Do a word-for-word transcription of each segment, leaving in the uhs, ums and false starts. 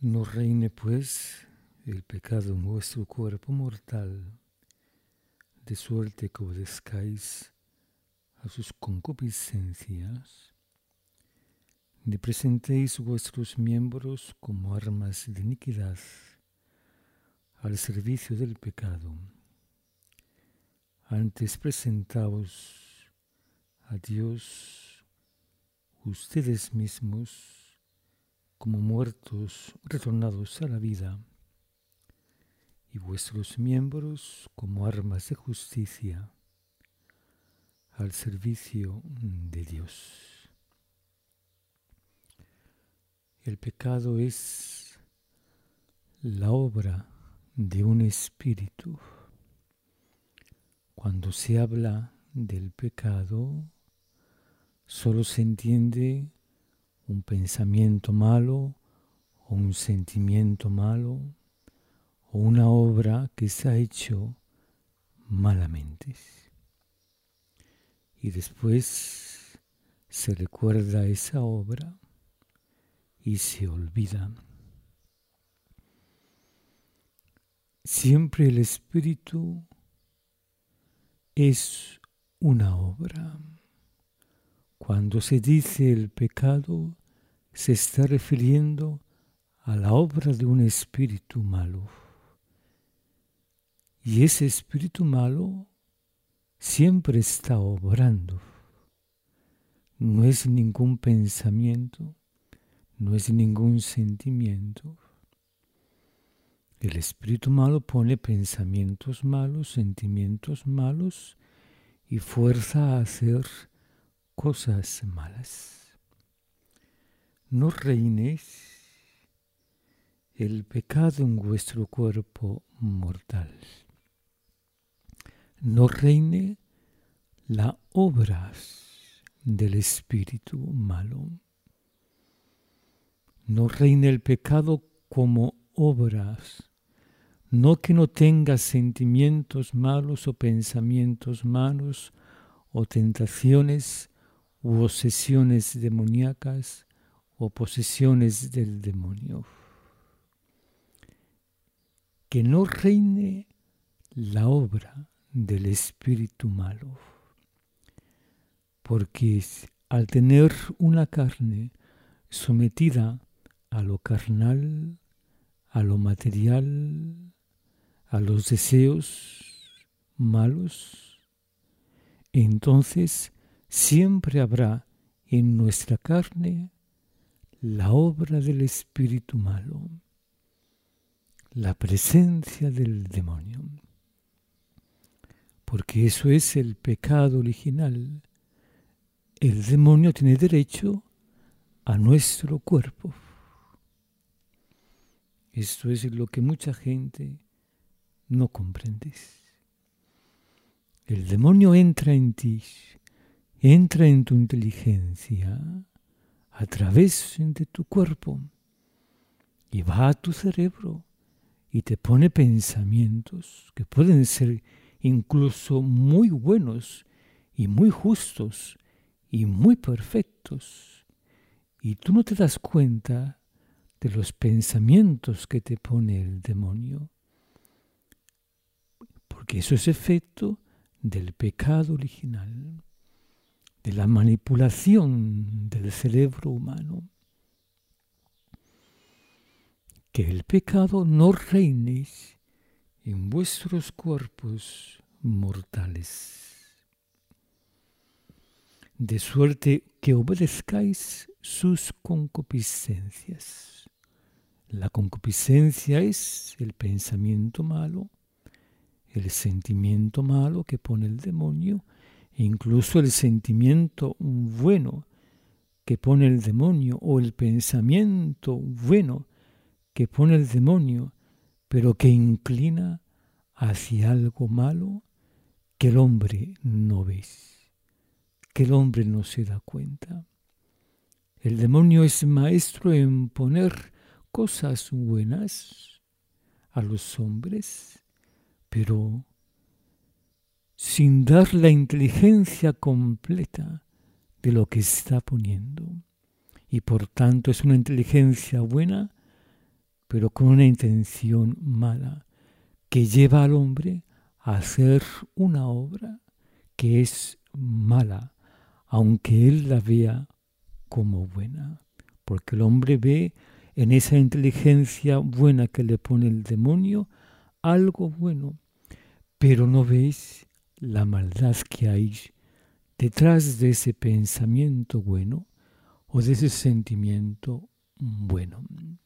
No reine, pues, el pecado en vuestro cuerpo mortal, de suerte que obedezcáis a sus concupiscencias, ni presentéis vuestros miembros como armas de iniquidad al servicio del pecado. Antes presentaos a Dios ustedes mismos como muertos retornados a la vida, y vuestros miembros como armas de justicia al servicio de Dios. El pecado es la obra de un espíritu. Cuando se habla del pecado, solo se entiende un pensamiento malo o un sentimiento malo o una obra que se ha hecho malamente. Y después se recuerda esa obra y se olvida. Siempre el espíritu es una obra. Cuando se dice el pecado, se está refiriendo a la obra de un espíritu malo. Y ese espíritu malo siempre está obrando. No es ningún pensamiento, no es ningún sentimiento. El espíritu malo pone pensamientos malos, sentimientos malos y fuerza a hacer cosas malas. No reinéis el pecado en vuestro cuerpo mortal. No reine la obra del espíritu malo. No reine el pecado como obras. No que no tenga sentimientos malos o pensamientos malos o tentaciones u obsesiones demoníacas o posesiones del demonio. Que no reine la obra del espíritu malo, porque al tener una carne sometida a lo carnal, a lo material, a los deseos malos, entonces siempre habrá en nuestra carne la obra del espíritu malo, la presencia del demonio. Porque eso es el pecado original. El demonio tiene derecho a nuestro cuerpo. Esto es lo que mucha gente no comprende. El demonio entra en ti, entra en tu inteligencia a través de tu cuerpo y va a tu cerebro y te pone pensamientos que pueden ser incluso muy buenos y muy justos y muy perfectos. Y tú no te das cuenta de los pensamientos que te pone el demonio. Porque eso es efecto del pecado original, de la manipulación del cerebro humano. Que el pecado no reine en vuestros cuerpos mortales, de suerte que obedezcáis sus concupiscencias. La concupiscencia es el pensamiento malo, el sentimiento malo que pone el demonio, e incluso el sentimiento bueno que pone el demonio, o el pensamiento bueno que pone el demonio, pero que inclina hacia algo malo que el hombre no ve, que el hombre no se da cuenta. El demonio es maestro en poner cosas buenas a los hombres, pero sin dar la inteligencia completa de lo que está poniendo. Y por tanto es una inteligencia buena, pero con una intención mala, que lleva al hombre a hacer una obra que es mala, aunque él la vea como buena. Porque el hombre ve en esa inteligencia buena que le pone el demonio algo bueno, pero no ves la maldad que hay detrás de ese pensamiento bueno o de ese sentimiento bueno.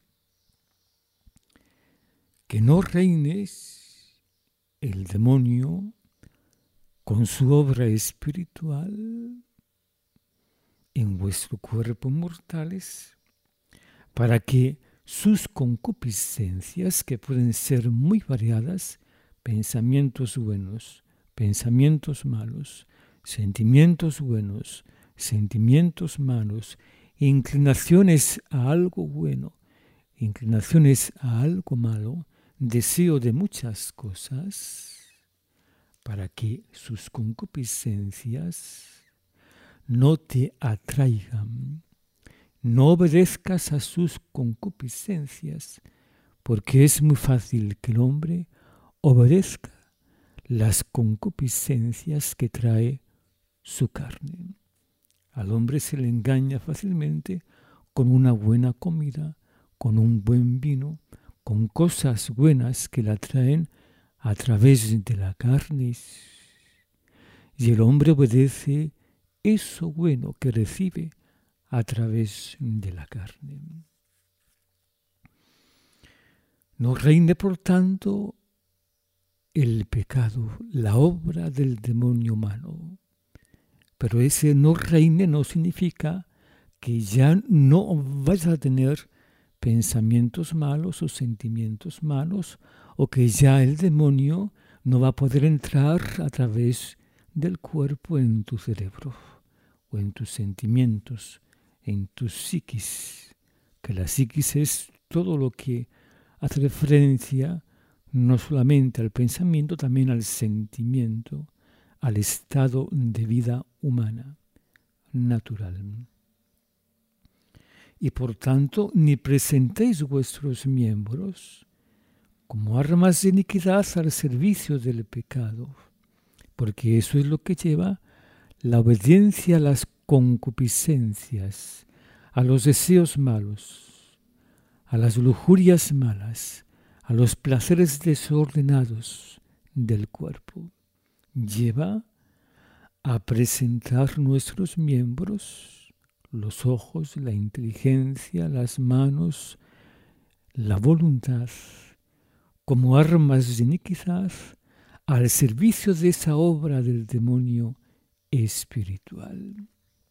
Que no reines el demonio con su obra espiritual en vuestro cuerpo mortales, para que sus concupiscencias, que pueden ser muy variadas, pensamientos buenos, pensamientos malos, sentimientos buenos, sentimientos malos, inclinaciones a algo bueno, inclinaciones a algo malo, deseo de muchas cosas, para que sus concupiscencias no te atraigan. No obedezcas a sus concupiscencias, porque es muy fácil que el hombre obedezca las concupiscencias que trae su carne. Al hombre se le engaña fácilmente con una buena comida, con un buen vino, con cosas buenas que la traen a través de la carne. Y el hombre obedece eso bueno que recibe a través de la carne. No reine, por tanto, el pecado, la obra del demonio humano. Pero ese no reine no significa que ya no vayas a tener pensamientos malos o sentimientos malos, o que ya el demonio no va a poder entrar a través del cuerpo en tu cerebro, o en tus sentimientos, en tu psiquis, que la psiquis es todo lo que hace referencia no solamente al pensamiento, también al sentimiento, al estado de vida humana, natural. Y por tanto, ni presentéis vuestros miembros como armas de iniquidad al servicio del pecado, porque eso es lo que lleva la obediencia a las concupiscencias, a los deseos malos, a las lujurias malas, a los placeres desordenados del cuerpo. Lleva a presentar nuestros miembros, los ojos, la inteligencia, las manos, la voluntad, como armas de iniquidad al servicio de esa obra del demonio espiritual.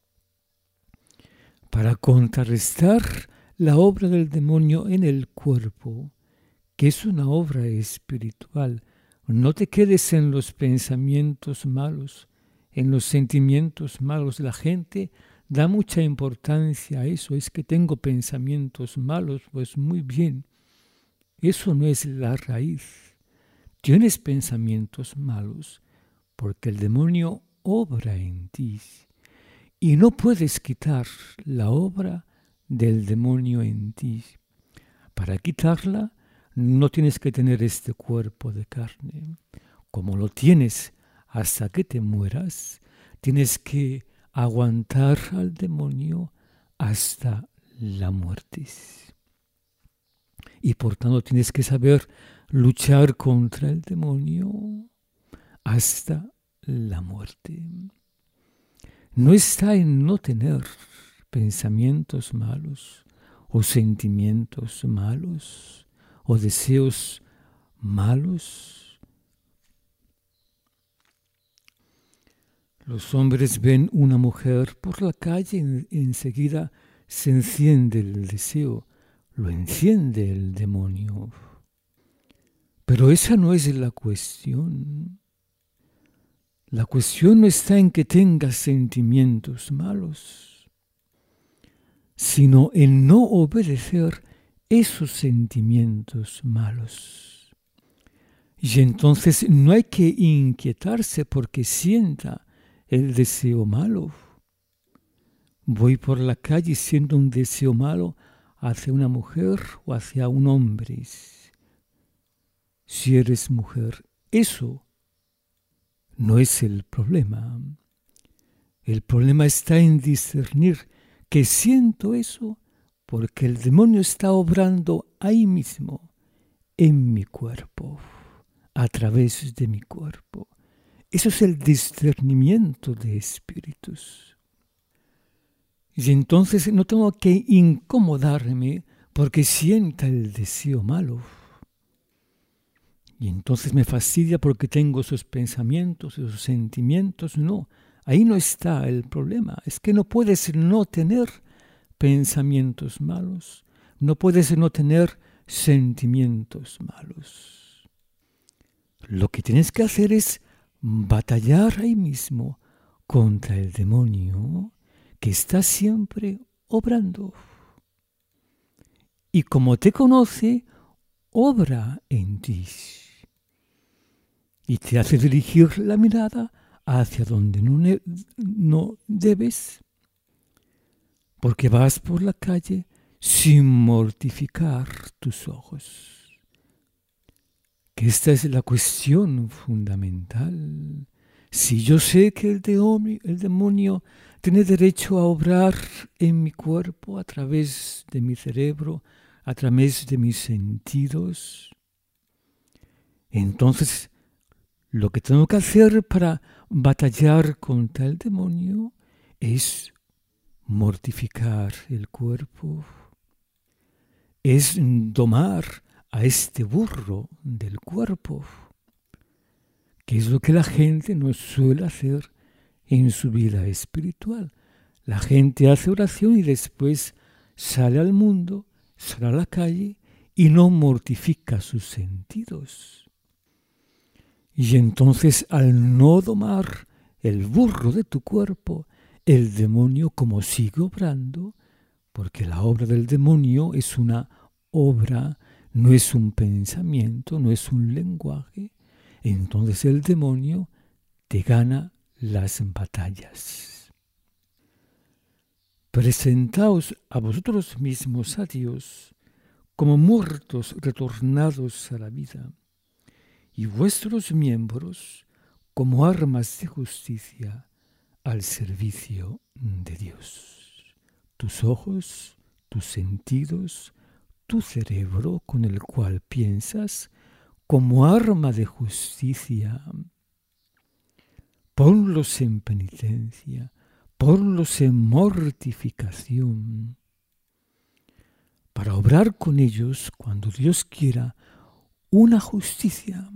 Para contrarrestar la obra del demonio en el cuerpo, que es una obra espiritual, no te quedes en los pensamientos malos, en los sentimientos malos. La gente da mucha importancia a eso. Es que tengo pensamientos malos, pues muy bien. Eso no es la raíz. Tienes pensamientos malos porque el demonio obra en ti y no puedes quitar la obra del demonio en ti. Para quitarla no tienes que tener este cuerpo de carne. Como lo tienes hasta que te mueras, tienes que aguantar al demonio hasta la muerte. Y por tanto tienes que saber luchar contra el demonio hasta la muerte. No está en no tener pensamientos malos o sentimientos malos o deseos malos. Los hombres ven una mujer por la calle y enseguida se enciende el deseo, lo enciende el demonio. Pero esa no es la cuestión. La cuestión no está en que tengas sentimientos malos, sino en no obedecer esos sentimientos malos. Y entonces no hay que inquietarse porque sienta el deseo malo. Voy por la calle siendo un deseo malo, hacia una mujer o hacia un hombre. Si eres mujer, eso no es el problema. El problema está en discernir que siento eso porque el demonio está obrando ahí mismo, en mi cuerpo, a través de mi cuerpo. Eso es el discernimiento de espíritus. Y entonces no tengo que incomodarme porque sienta el deseo malo. Y entonces me fastidia porque tengo esos pensamientos, esos sentimientos. No, ahí no está el problema. Es que no puedes no tener pensamientos malos. No puedes no tener sentimientos malos. Lo que tienes que hacer es batallar ahí mismo contra el demonio que está siempre obrando. Y como te conoce, obra en ti. Y te hace dirigir la mirada hacia donde no, ne- no debes. Porque vas por la calle sin mortificar tus ojos. Que esta es la cuestión fundamental. Si yo sé que el demonio, el demonio tiene derecho a obrar en mi cuerpo a través de mi cerebro, a través de mis sentidos, entonces lo que tengo que hacer para batallar contra el demonio es mortificar el cuerpo, es domar a este burro del cuerpo, que es lo que la gente no suele hacer en su vida espiritual. La gente hace oración y después sale al mundo, sale a la calle y no mortifica sus sentidos. Y entonces al no domar el burro de tu cuerpo, el demonio como sigue obrando, porque la obra del demonio es una obra, no es un pensamiento, no es un lenguaje, entonces el demonio te gana las batallas. Presentaos a vosotros mismos a Dios como muertos retornados a la vida, y vuestros miembros como armas de justicia al servicio de Dios. Tus ojos, tus sentidos, tu cerebro con el cual piensas como arma de justicia. Ponlos en penitencia, ponlos en mortificación, para obrar con ellos cuando Dios quiera una justicia.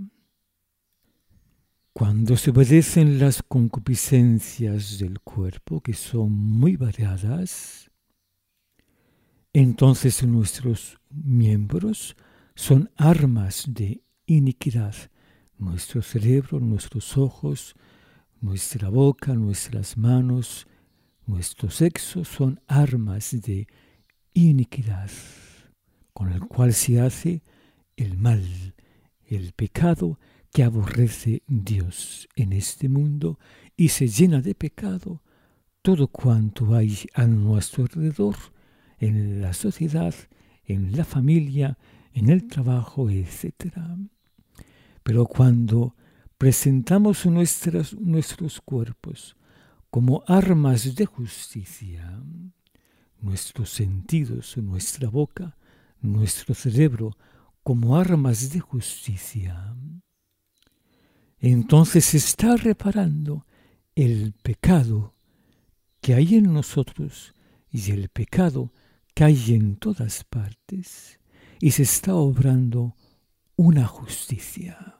Cuando se obedecen las concupiscencias del cuerpo, que son muy variadas, entonces nuestros miembros son armas de iniquidad. Nuestro cerebro, nuestros ojos, nuestra boca, nuestras manos, nuestro sexo son armas de iniquidad, con el cual se hace el mal, el pecado que aborrece Dios en este mundo, y se llena de pecado todo cuanto hay a nuestro alrededor, en la sociedad, en la familia, en el trabajo, etcétera. Pero cuando presentamos nuestras, nuestros cuerpos como armas de justicia, nuestros sentidos, nuestra boca, nuestro cerebro como armas de justicia, entonces se está reparando el pecado que hay en nosotros y el pecado que hay en todas partes, y se está obrando una justicia.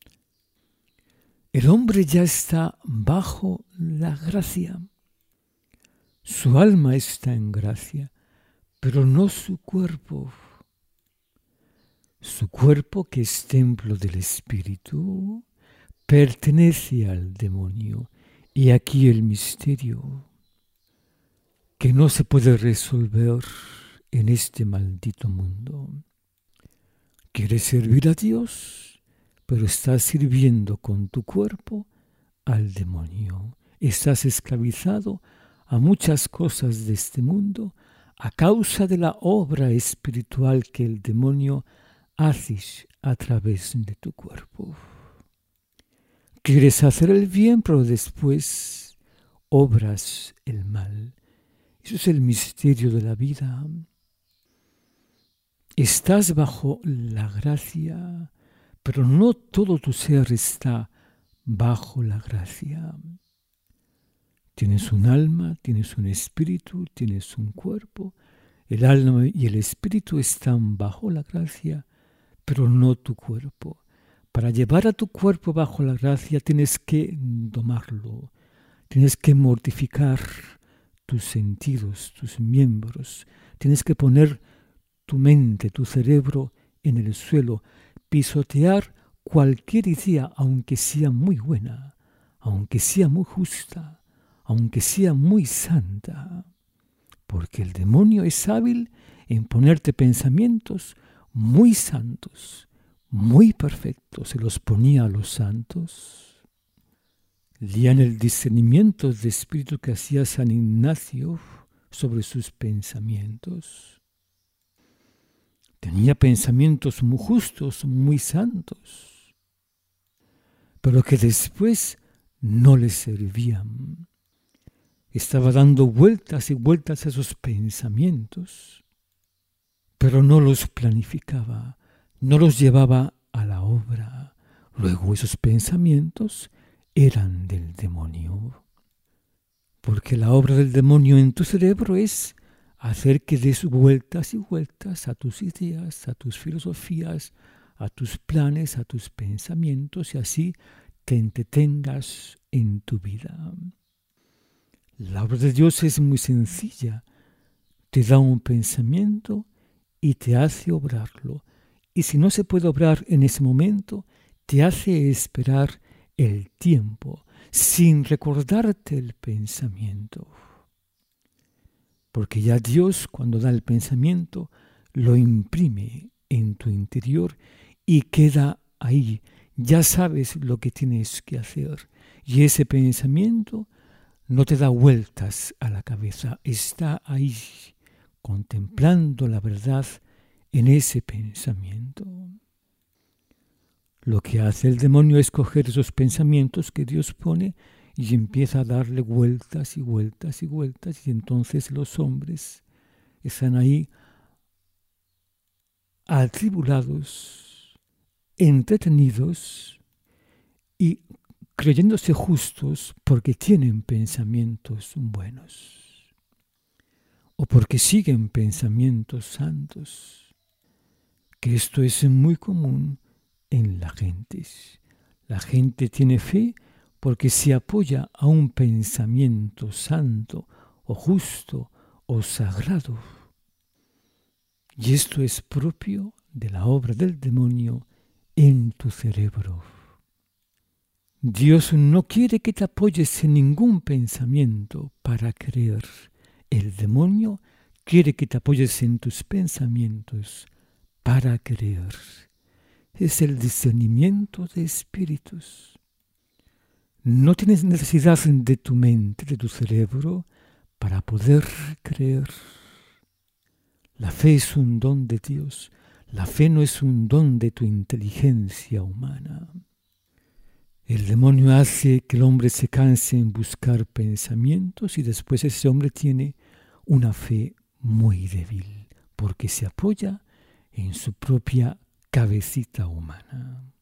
El hombre ya está bajo la gracia. Su alma está en gracia, pero no su cuerpo. Su cuerpo, que es templo del Espíritu, pertenece al demonio. Y aquí el misterio que no se puede resolver en este maldito mundo. Quieres servir a Dios, pero estás sirviendo con tu cuerpo al demonio. Estás esclavizado a muchas cosas de este mundo, a causa de la obra espiritual que el demonio hace a través de tu cuerpo. Quieres hacer el bien, pero después obras el mal. Eso es el misterio de la vida. Estás bajo la gracia, pero no todo tu ser está bajo la gracia. Tienes un alma, tienes un espíritu, tienes un cuerpo. El alma y el espíritu están bajo la gracia, pero no tu cuerpo. Para llevar a tu cuerpo bajo la gracia tienes que domarlo, tienes que mortificar tus sentidos, tus miembros, tienes que poner tu mente, tu cerebro en el suelo, pisotear cualquier idea, aunque sea muy buena, aunque sea muy justa, aunque sea muy santa, porque el demonio es hábil en ponerte pensamientos muy santos, muy perfectos. Se los ponía a los santos. Leían el discernimiento de espíritu que hacía San Ignacio sobre sus pensamientos. Tenía pensamientos muy justos, muy santos, pero que después no le servían. Estaba dando vueltas y vueltas a esos pensamientos, pero no los planificaba, no los llevaba a la obra. Luego esos pensamientos eran del demonio. Porque la obra del demonio en tu cerebro es hacer que des vueltas y vueltas a tus ideas, a tus filosofías, a tus planes, a tus pensamientos, y así te entretengas en tu vida. La obra de Dios es muy sencilla. Te da un pensamiento y te hace obrarlo. Y si no se puede obrar en ese momento, te hace esperar el tiempo, sin recordarte el pensamiento. Porque ya Dios, cuando da el pensamiento, lo imprime en tu interior y queda ahí. Ya sabes lo que tienes que hacer. Y ese pensamiento no te da vueltas a la cabeza, está ahí, contemplando la verdad en ese pensamiento. Lo que hace el demonio es coger esos pensamientos que Dios pone y empieza a darle vueltas y vueltas y vueltas, y entonces los hombres están ahí atribulados, entretenidos y creyéndose justos porque tienen pensamientos buenos o porque siguen pensamientos santos, que esto es muy común en la gente. La gente tiene fe porque se apoya a un pensamiento santo o justo o sagrado. Y esto es propio de la obra del demonio en tu cerebro. Dios no quiere que te apoyes en ningún pensamiento para creer. El demonio quiere que te apoyes en tus pensamientos para creer. Es el discernimiento de espíritus. No tienes necesidad de tu mente, de tu cerebro, para poder creer. La fe es un don de Dios. La fe no es un don de tu inteligencia humana. El demonio hace que el hombre se canse en buscar pensamientos y después ese hombre tiene una fe muy débil porque se apoya en su propia cabecita humana.